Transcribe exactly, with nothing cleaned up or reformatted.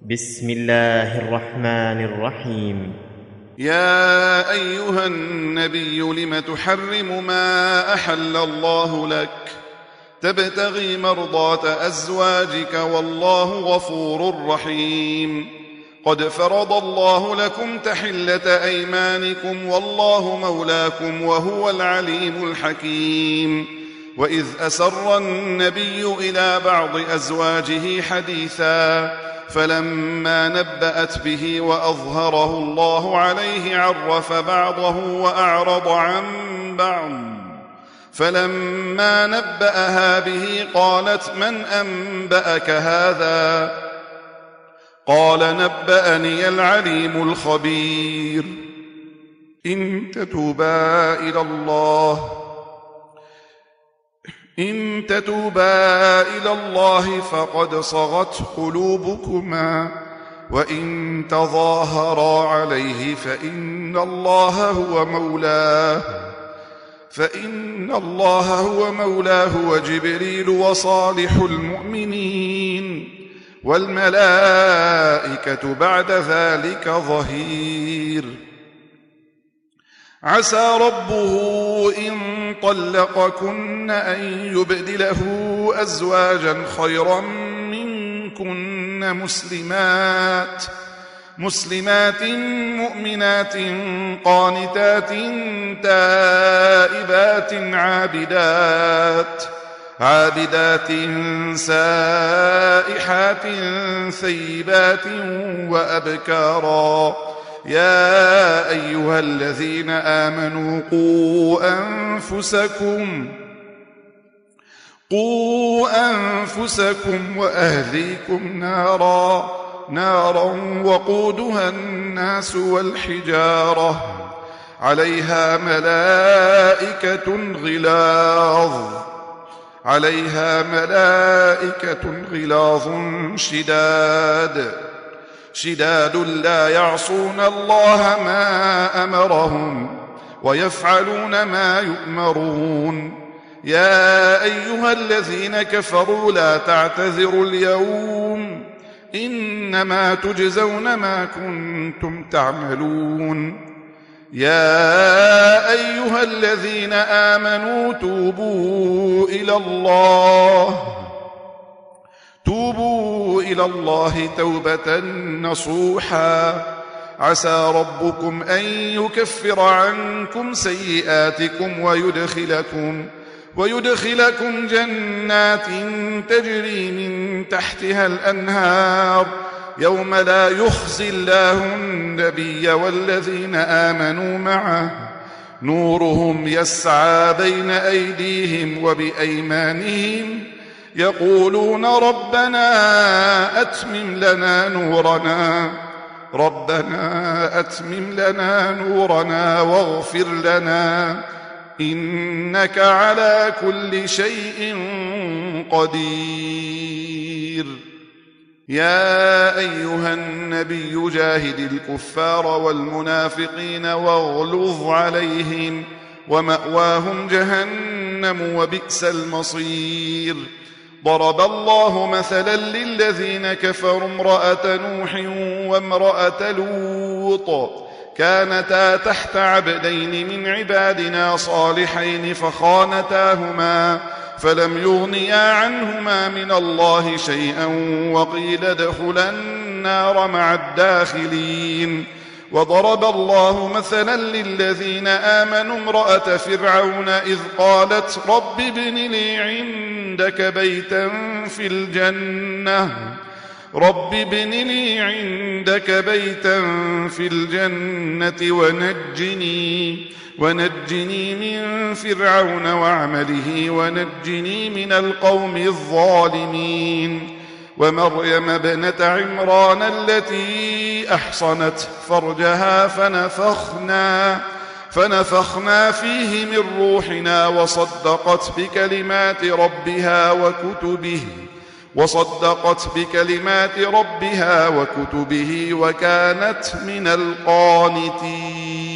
بسم الله الرحمن الرحيم. يا أيها النبي لم تحرم ما أحل الله لك تبتغي مرضات أزواجك والله غفور رحيم. قد فرض الله لكم تحلة أيمانكم والله مولاكم وهو العليم الحكيم. وإذ أسر النبي إلى بعض أزواجه حديثا فلما نبأت به وأظهره الله عليه عرف بعضه وأعرض عن بعض فلما نبأها به قالت من أنبأك هذا؟ قال نبأني العليم الخبير. إن تتوبا إلى الله إن تتوبا إلى الله فقد صغت قلوبكما وإن تظاهرا عليه فإن الله هو مولاه فإن الله هو مولاه وجبريل وصالح المؤمنين والملائكة بعد ذلك ظهير. عسى ربه إن طلقكن أن يبدله أزواجا خيرا منكن مسلمات مسلمات مؤمنات قانتات تائبات عابدات عابدات سائحات ثيبات وأبكارا. يا أيها الذين آمنوا قوا أنفسكم قوا أنفسكم وأهليكم نارا نارا وقودها الناس والحجارة عليها ملائكة غلاظ عليها ملائكة غلاظ شداد شداد لا يعصون الله ما أمرهم ويفعلون ما يؤمرون. يا أيها الذين كفروا لا تعتذروا اليوم إنما تجزون ما كنتم تعملون. يا أيها الذين آمنوا توبوا إلى الله توبوا إلى الله توبة نصوحا. عسى ربكم أن يكفر عنكم سيئاتكم ويدخلكم ويدخلكم جنات تجري من تحتها الأنهار يوم لا يخزي الله النبي والذين آمنوا معه نورهم يسعى بين أيديهم وبأيمانهم يقولون ربنا أتمم لنا نورنا ربنا أتمم لنا نورنا واغفر لنا إنك على كل شيء قدير. يا أيها النبي جاهد الكفار والمنافقين واغلظ عليهم ومأواهم جهنم وبئس المصير. ضرب الله مثلا للذين كفروا امرأة نوح وامرأة لوط كانتا تحت عبدين من عبادنا صالحين فخانتاهما فلم يغنيا عنهما من الله شيئا وقيل ادخلا النار مع الداخلين. وضرب الله مثلا للذين آمنوا امرأة فرعون إذ قالت رب ابن لي عندك بيتا في الجنة رب ابن لي عندك بيتا في الجنة ونجني ونجني من فرعون وعمله ونجني من القوم الظالمين. ومريم ابنة عمران التي أحصنت فرجها فنفخنا فنفخنا فيه من روحنا وصدقت بكلمات ربها وكتبه وصدقت بكلمات ربها وكتبه وكانت من القانتين.